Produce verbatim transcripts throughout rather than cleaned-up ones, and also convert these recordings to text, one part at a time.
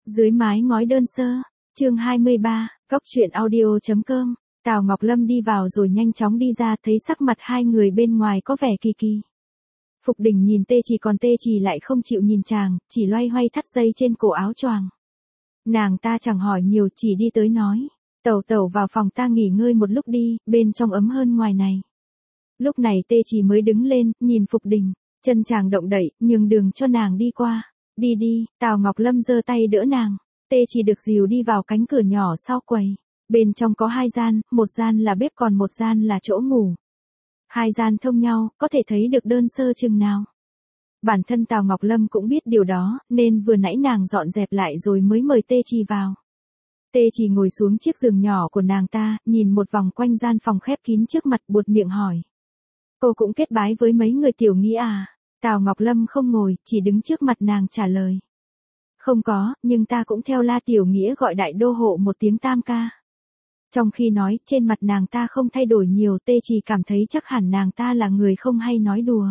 Dưới mái ngói đơn sơ, chương hai mươi ba, Cóc truyện audio chấm com. Tào Ngọc Lâm đi vào rồi nhanh chóng đi ra, thấy sắc mặt hai người bên ngoài có vẻ kỳ kỳ. Phục Đình nhìn Tê Chỉ, còn Tê Chỉ lại không chịu nhìn chàng, chỉ loay hoay thắt dây trên cổ áo choàng. Nàng ta chẳng hỏi nhiều, chỉ đi tới nói, tẩu tẩu vào phòng ta nghỉ ngơi một lúc đi, bên trong ấm hơn ngoài này. Lúc này Tê Chỉ mới đứng lên, nhìn Phục Đình, chân chàng động đậy, nhường đường cho nàng đi qua. Đi đi, Tào Ngọc Lâm giơ tay đỡ nàng. Tê Chỉ được dìu đi vào cánh cửa nhỏ sau quầy. Bên trong có hai gian, một gian là bếp còn một gian là chỗ ngủ. Hai gian thông nhau, có thể thấy được đơn sơ chừng nào. Bản thân Tào Ngọc Lâm cũng biết điều đó, nên vừa nãy nàng dọn dẹp lại rồi mới mời Tê Chỉ vào. Tê Chỉ ngồi xuống chiếc giường nhỏ của nàng ta, nhìn một vòng quanh gian phòng khép kín trước mặt, buột miệng hỏi. Cô cũng kết bái với mấy người tiểu nghĩa à? Tào Ngọc Lâm không ngồi, chỉ đứng trước mặt nàng trả lời. Không có, nhưng ta cũng theo La Tiểu Nghĩa gọi đại đô hộ một tiếng tam ca. Trong khi nói, trên mặt nàng ta không thay đổi nhiều, Tê Chỉ cảm thấy chắc hẳn nàng ta là người không hay nói đùa.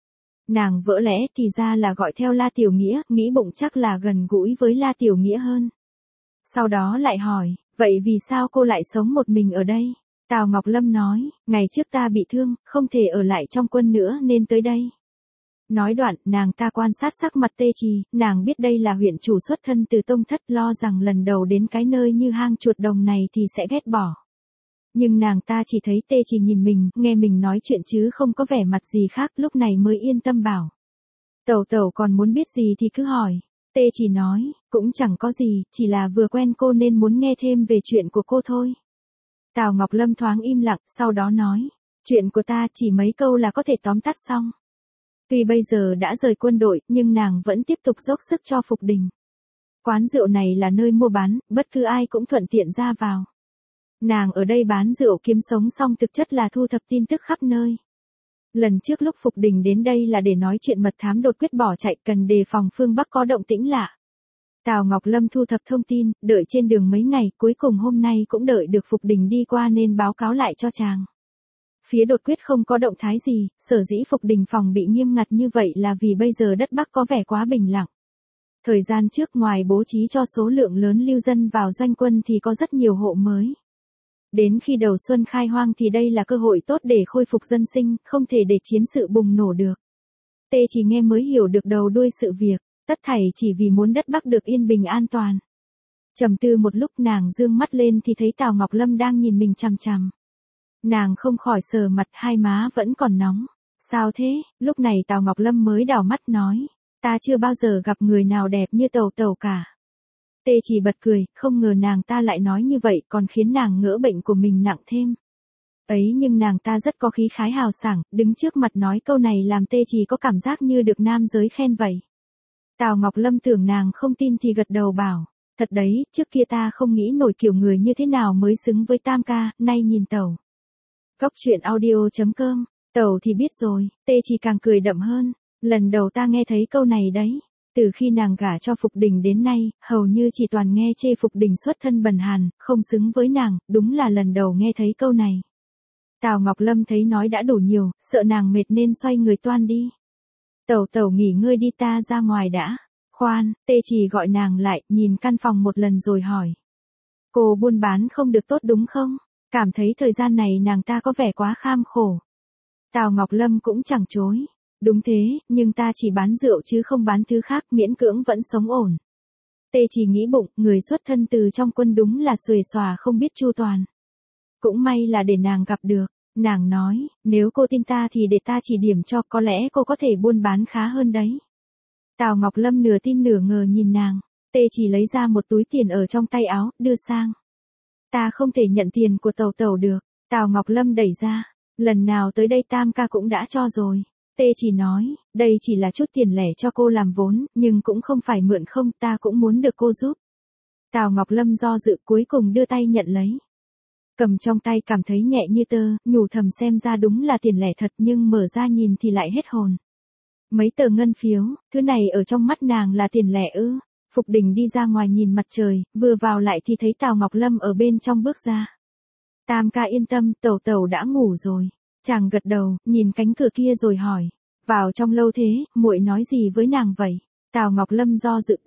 Nàng vỡ lẽ thì ra là gọi theo La Tiểu Nghĩa, nghĩ bụng chắc là gần gũi với La Tiểu Nghĩa hơn. Sau đó lại hỏi, vậy vì sao cô lại sống một mình ở đây? Tào Ngọc Lâm nói, ngày trước ta bị thương, không thể ở lại trong quân nữa nên tới đây. Nói đoạn, nàng ta quan sát sắc mặt Tê Chỉ, nàng biết đây là huyện chủ xuất thân từ tông thất, lo rằng lần đầu đến cái nơi như hang chuột đồng này thì sẽ ghét bỏ. Nhưng nàng ta chỉ thấy Tê Chỉ nhìn mình, nghe mình nói chuyện chứ không có vẻ mặt gì khác, lúc này mới yên tâm bảo. Tẩu tẩu còn muốn biết gì thì cứ hỏi. Tê Chỉ nói, cũng chẳng có gì, chỉ là vừa quen cô nên muốn nghe thêm về chuyện của cô thôi. Tào Ngọc Lâm thoáng im lặng, sau đó nói, chuyện của ta chỉ mấy câu là có thể tóm tắt xong. Tuy bây giờ đã rời quân đội, nhưng nàng vẫn tiếp tục dốc sức cho Phục Đình. Quán rượu này là nơi mua bán, bất cứ ai cũng thuận tiện ra vào. Nàng ở đây bán rượu kiếm sống xong thực chất là thu thập tin tức khắp nơi. Lần trước lúc Phục Đình đến đây là để nói chuyện mật thám đột quyết bỏ chạy, cần đề phòng phương Bắc có động tĩnh lạ. Tào Ngọc Lâm thu thập thông tin, đợi trên đường mấy ngày, cuối cùng hôm nay cũng đợi được Phục Đình đi qua nên báo cáo lại cho chàng. Phía đột quyết không có động thái gì, sở dĩ Phục Đình phòng bị nghiêm ngặt như vậy là vì bây giờ đất Bắc có vẻ quá bình lặng. Thời gian trước ngoài bố trí cho số lượng lớn lưu dân vào doanh quân thì có rất nhiều hộ mới. Đến khi đầu xuân khai hoang thì đây là cơ hội tốt để khôi phục dân sinh, không thể để chiến sự bùng nổ được. Tê Chỉ nghe mới hiểu được đầu đuôi sự việc, tất thảy chỉ vì muốn đất Bắc được yên bình an toàn. Trầm tư một lúc, nàng dương mắt lên thì thấy Tào Ngọc Lâm đang nhìn mình chằm chằm. Nàng không khỏi sờ mặt, hai má vẫn còn nóng. Sao thế? Lúc này Tào Ngọc Lâm mới đảo mắt nói, ta chưa bao giờ gặp người nào đẹp như tẩu tẩu cả. Tê Chỉ bật cười, không ngờ nàng ta lại nói như vậy, còn khiến nàng ngỡ bệnh của mình nặng thêm. Ấy nhưng nàng ta rất có khí khái hào sảng, đứng trước mặt nói câu này làm Tê Chỉ có cảm giác như được nam giới khen vậy. Tào Ngọc Lâm tưởng nàng không tin thì gật đầu bảo, thật đấy, trước kia ta không nghĩ nổi kiểu người như thế nào mới xứng với tam ca, nay nhìn tẩu. Cóc truyện audio chấm com, tẩu thì biết rồi. Tê Chỉ càng cười đậm hơn, lần đầu ta nghe thấy câu này đấy. Từ khi nàng gả cho Phục Đình đến nay, hầu như chỉ toàn nghe chê Phục Đình xuất thân bần hàn, không xứng với nàng, đúng là lần đầu nghe thấy câu này. Tào Ngọc Lâm thấy nói đã đủ nhiều, sợ nàng mệt nên xoay người toan đi. Tẩu tẩu nghỉ ngơi đi, ta ra ngoài đã. Khoan, Tê Chỉ gọi nàng lại, nhìn căn phòng một lần rồi hỏi. Cô buôn bán không được tốt đúng không? Cảm thấy thời gian này nàng ta có vẻ quá kham khổ. Tào Ngọc Lâm cũng chẳng chối. Đúng thế, nhưng ta chỉ bán rượu chứ không bán thứ khác, miễn cưỡng vẫn sống ổn. Tê Chỉ nghĩ bụng, người xuất thân từ trong quân đúng là xuề xòa không biết chu toàn. Cũng may là để nàng gặp được. Nàng nói, nếu cô tin ta thì để ta chỉ điểm cho, có lẽ cô có thể buôn bán khá hơn đấy. Tào Ngọc Lâm nửa tin nửa ngờ nhìn nàng. Tê Chỉ lấy ra một túi tiền ở trong tay áo, đưa sang. Ta không thể nhận tiền của tẩu tẩu được. Tào Ngọc Lâm đẩy ra. Lần nào tới đây tam ca cũng đã cho rồi. Tê Chỉ nói, đây chỉ là chút tiền lẻ cho cô làm vốn, nhưng cũng không phải mượn không, ta cũng muốn được cô giúp. Tào Ngọc Lâm do dự, cuối cùng đưa tay nhận lấy. Cầm trong tay cảm thấy nhẹ như tơ, nhủ thầm xem ra đúng là tiền lẻ thật, nhưng mở ra nhìn thì lại hết hồn. Mấy tờ ngân phiếu, thứ này ở trong mắt nàng là tiền lẻ ư? Phục Đình đi ra ngoài nhìn mặt trời, vừa vào lại thì thấy Tào Ngọc Lâm ở bên trong bước ra. Tam ca yên tâm, tẩu tẩu đã ngủ rồi. Chàng gật đầu, nhìn cánh cửa kia rồi hỏi, vào trong lâu thế, muội nói gì với nàng vậy? Tào Ngọc Lâm do dự đáp,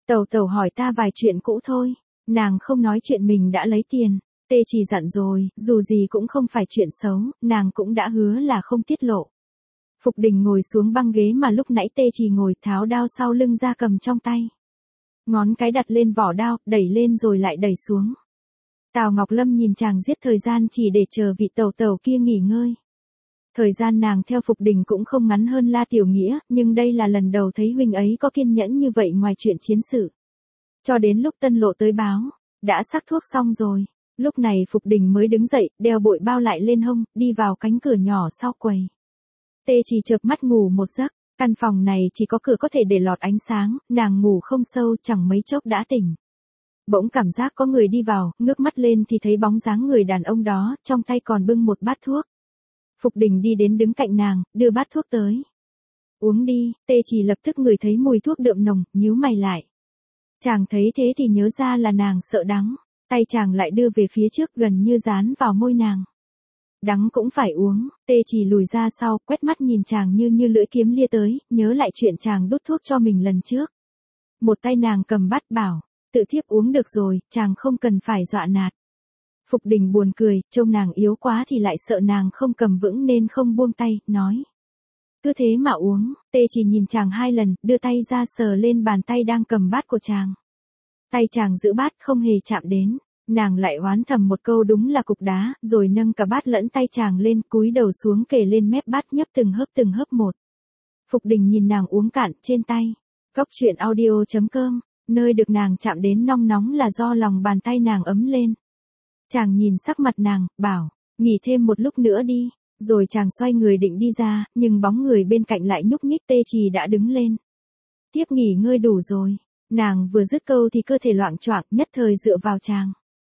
Tẩu tẩu hỏi ta vài chuyện cũ thôi. Nàng không nói chuyện mình đã lấy tiền. Tê chỉ dặn rồi, dù gì cũng không phải chuyện xấu, nàng cũng đã hứa là không tiết lộ. Phục Đình ngồi xuống băng ghế mà lúc nãy Tê chỉ ngồi, tháo đao sau lưng ra cầm trong tay. Ngón cái đặt lên vỏ đao, đẩy lên rồi lại đẩy xuống. Tào Ngọc Lâm nhìn chàng giết thời gian chỉ để chờ vị tẩu tẩu kia nghỉ ngơi. Thời gian nàng theo Phục Đình cũng không ngắn hơn La Tiểu Nghĩa, nhưng đây là lần đầu thấy huynh ấy có kiên nhẫn như vậy ngoài chuyện chiến sự. Cho đến lúc Tân Lộ tới báo, đã sắc thuốc xong rồi. Lúc này Phục Đình mới đứng dậy, đeo bội bao lại lên hông, đi vào cánh cửa nhỏ sau quầy. Tê chỉ chợp mắt ngủ một giấc, căn phòng này chỉ có cửa có thể để lọt ánh sáng, nàng ngủ không sâu chẳng mấy chốc đã tỉnh. Bỗng cảm giác có người đi vào, ngước mắt lên thì thấy bóng dáng người đàn ông đó, trong tay còn bưng một bát thuốc. Phục Đình đi đến đứng cạnh nàng, đưa bát thuốc tới. Uống đi, Tê chỉ lập tức ngửi thấy mùi thuốc đượm nồng, nhíu mày lại. Chàng thấy thế thì nhớ ra là nàng sợ đắng, tay chàng lại đưa về phía trước gần như dán vào môi nàng. Đắng cũng phải uống, Tê chỉ lùi ra sau, quét mắt nhìn chàng như như lưỡi kiếm lia tới, nhớ lại chuyện chàng đút thuốc cho mình lần trước. Một tay nàng cầm bát bảo, tự thiếp uống được rồi, chàng không cần phải dọa nạt. Phục Đình buồn cười, trông nàng yếu quá thì lại sợ nàng không cầm vững nên không buông tay, nói. Cứ thế mà uống, Tê chỉ nhìn chàng hai lần, đưa tay ra sờ lên bàn tay đang cầm bát của chàng. Tay chàng giữ bát không hề chạm đến, nàng lại oán thầm một câu đúng là cục đá, rồi nâng cả bát lẫn tay chàng lên, cúi đầu xuống kề lên mép bát nhấp từng hớp từng hớp một. Phục Đình nhìn nàng uống cạn trên tay. Góc truyện audio chấm com, nơi được nàng chạm đến nong nóng là do lòng bàn tay nàng ấm lên. Chàng nhìn sắc mặt nàng, bảo, nghỉ thêm một lúc nữa đi, rồi chàng xoay người định đi ra, nhưng bóng người bên cạnh lại nhúc nhích. Tê chỉ đã đứng lên. Tiếp nghỉ ngơi đủ rồi. Nàng vừa dứt câu thì cơ thể loạng choạng, nhất thời dựa vào chàng.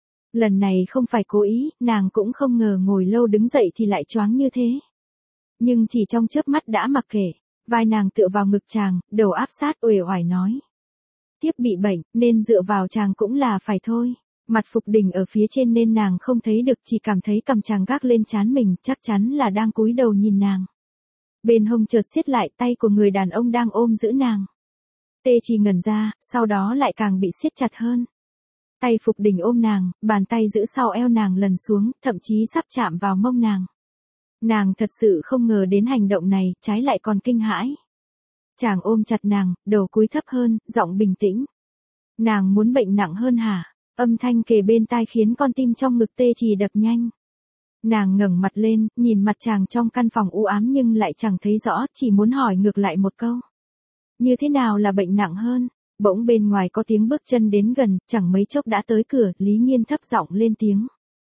Lần này không phải cố ý, nàng cũng không ngờ ngồi lâu đứng dậy thì lại choáng như thế. Nhưng chỉ trong chớp mắt đã mặc kệ, vai nàng tựa vào ngực chàng, đầu áp sát uể oải nói. Tiếp bị bệnh, nên dựa vào chàng cũng là phải thôi. Mặt Phục Đình ở phía trên nên nàng không thấy được, chỉ cảm thấy cầm chàng gác lên trán mình, chắc chắn là đang cúi đầu nhìn nàng. Bên hông chợt siết lại, tay của người đàn ông đang ôm giữ nàng. Tê chỉ ngẩn ra, sau đó lại càng bị siết chặt hơn. Tay Phục Đình ôm nàng, bàn tay giữ sau eo nàng lần xuống, thậm chí sắp chạm vào mông nàng. Nàng thật sự không ngờ đến hành động này, trái lại còn kinh hãi. Chàng ôm chặt nàng, đầu cúi thấp hơn, giọng bình tĩnh. Nàng muốn bệnh nặng hơn hả? Âm thanh kề bên tai khiến con tim trong ngực Tê chỉ đập nhanh. Nàng ngẩng mặt lên, nhìn mặt chàng trong căn phòng u ám nhưng lại chẳng thấy rõ, chỉ muốn hỏi ngược lại một câu. Như thế nào là bệnh nặng hơn? Bỗng bên ngoài có tiếng bước chân đến gần, chẳng mấy chốc đã tới cửa, Lý Nghiên thấp giọng lên tiếng.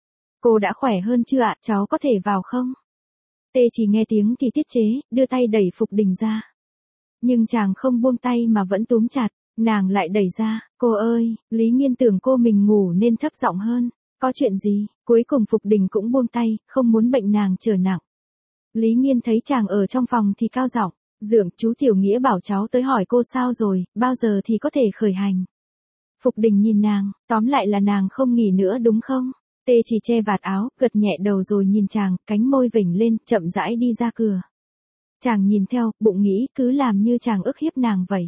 Cô đã khỏe hơn chưa ạ, cháu có thể vào không? Tê chỉ nghe tiếng thì tiết chế, đưa tay đẩy Phục Đình ra. Nhưng chàng không buông tay mà vẫn túm chặt, nàng lại đẩy ra, cô ơi, Lý Nghiên tưởng cô mình ngủ nên thấp giọng hơn, có chuyện gì? Cuối cùng Phục Đình cũng buông tay, không muốn bệnh nàng trở nặng. Lý Nghiên thấy chàng ở trong phòng thì cao giọng. Dượng, chú Tiểu Nghĩa bảo cháu tới hỏi cô sao rồi, bao giờ thì có thể khởi hành. Phục Đình nhìn nàng, tóm lại là nàng không nghỉ nữa đúng không? Tê chỉ che vạt áo, gật nhẹ đầu rồi nhìn chàng, cánh môi vểnh lên, chậm rãi đi ra cửa. Chàng nhìn theo, bụng nghĩ cứ làm như chàng ức hiếp nàng vậy.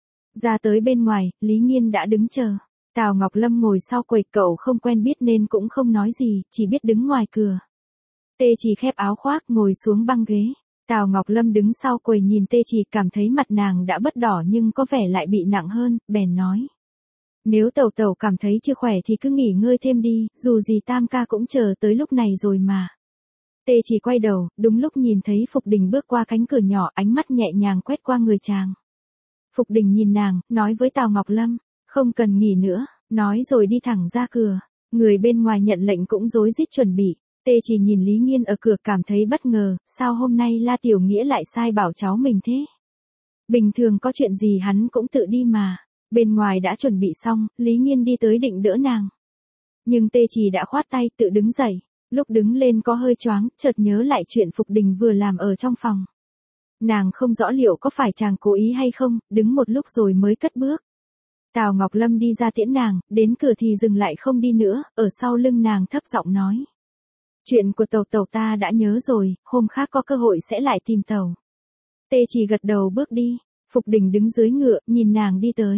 Ra tới bên ngoài, Lý Nghiên đã đứng chờ. Tào Ngọc Lâm ngồi sau quầy, cậu không quen biết nên cũng không nói gì, chỉ biết đứng ngoài cửa. Tê chỉ khép áo khoác ngồi xuống băng ghế. Tào Ngọc Lâm đứng sau quầy nhìn Tê chỉ, cảm thấy mặt nàng đã bớt đỏ nhưng có vẻ lại bị nặng hơn, bèn nói. Nếu tẩu tẩu cảm thấy chưa khỏe thì cứ nghỉ ngơi thêm đi, dù gì tam ca cũng chờ tới lúc này rồi mà. Tê chỉ quay đầu, đúng lúc nhìn thấy Phục Đình bước qua cánh cửa nhỏ, ánh mắt nhẹ nhàng quét qua người chàng. Phục Đình nhìn nàng, nói với Tào Ngọc Lâm, không cần nghỉ nữa, nói rồi đi thẳng ra cửa. Người bên ngoài nhận lệnh cũng rối rít chuẩn bị. Tê chỉ nhìn Lý Nghiên ở cửa cảm thấy bất ngờ, sao hôm nay La Tiểu Nghĩa lại sai bảo cháu mình thế? Bình thường có chuyện gì hắn cũng tự đi mà. Bên ngoài đã chuẩn bị xong, Lý Nghiên đi tới định đỡ nàng. Nhưng Tê chỉ đã khoát tay tự đứng dậy, lúc đứng lên có hơi choáng, chợt nhớ lại chuyện Phục Đình vừa làm ở trong phòng. Nàng không rõ liệu có phải chàng cố ý hay không, đứng một lúc rồi mới cất bước. Tào Ngọc Lâm đi ra tiễn nàng, đến cửa thì dừng lại không đi nữa, ở sau lưng nàng thấp giọng nói. Chuyện của tẩu tẩu ta đã nhớ rồi, hôm khác có cơ hội sẽ lại tìm tẩu. Tê chỉ gật đầu bước đi, Phục Đình đứng dưới ngựa, nhìn nàng đi tới.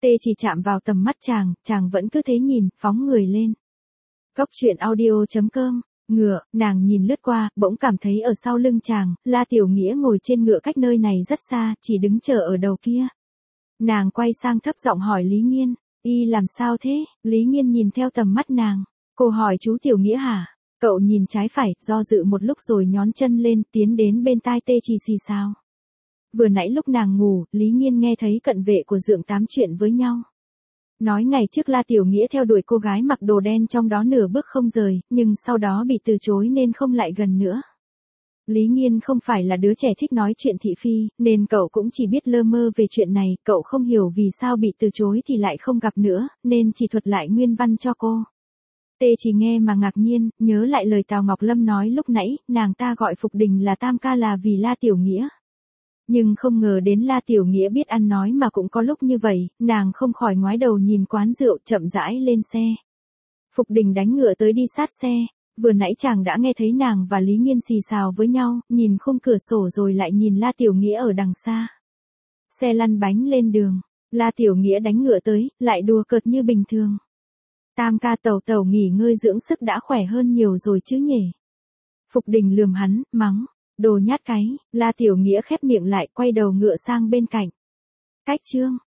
Tê chỉ chạm vào tầm mắt chàng, chàng vẫn cứ thế nhìn, phóng người lên. Cốc truyện audio chấm com, ngựa, nàng nhìn lướt qua, bỗng cảm thấy ở sau lưng chàng, La Tiểu Nghĩa ngồi trên ngựa cách nơi này rất xa, chỉ đứng chờ ở đầu kia. Nàng quay sang thấp giọng hỏi Lý Nghiên, y làm sao thế? Lý Nghiên nhìn theo tầm mắt nàng, cô hỏi chú Tiểu Nghĩa hả? Cậu nhìn trái phải, do dự một lúc rồi nhón chân lên, tiến đến bên tai Tê Chỉ xì xào. Vừa nãy lúc nàng ngủ, Lý Nghiên nghe thấy cận vệ của Dượng tám chuyện với nhau. Nói ngày trước La Tiểu Nghĩa theo đuổi cô gái mặc đồ đen trong đó nửa bước không rời, nhưng sau đó bị từ chối nên không lại gần nữa. Lý Nghiên không phải là đứa trẻ thích nói chuyện thị phi, nên cậu cũng chỉ biết lơ mơ về chuyện này, cậu không hiểu vì sao bị từ chối thì lại không gặp nữa, nên chỉ thuật lại nguyên văn cho cô. Tê chỉ nghe mà ngạc nhiên, nhớ lại lời Tào Ngọc Lâm nói lúc nãy, nàng ta gọi Phục Đình là tam ca là vì La Tiểu Nghĩa. Nhưng không ngờ đến La Tiểu Nghĩa biết ăn nói mà cũng có lúc như vậy, nàng không khỏi ngoái đầu nhìn quán rượu chậm rãi lên xe. Phục Đình đánh ngựa tới đi sát xe, vừa nãy chàng đã nghe thấy nàng và Lý Nghiên xì xào với nhau, nhìn khung cửa sổ rồi lại nhìn La Tiểu Nghĩa ở đằng xa. Xe lăn bánh lên đường, La Tiểu Nghĩa đánh ngựa tới, lại đùa cợt như bình thường. Tam ca tẩu tẩu nghỉ ngơi dưỡng sức đã khỏe hơn nhiều rồi chứ nhỉ. Phục Đình lườm hắn, mắng. Đồ nhát cái, La Tiểu Nghĩa khép miệng lại, quay đầu ngựa sang bên cạnh. Cách chương.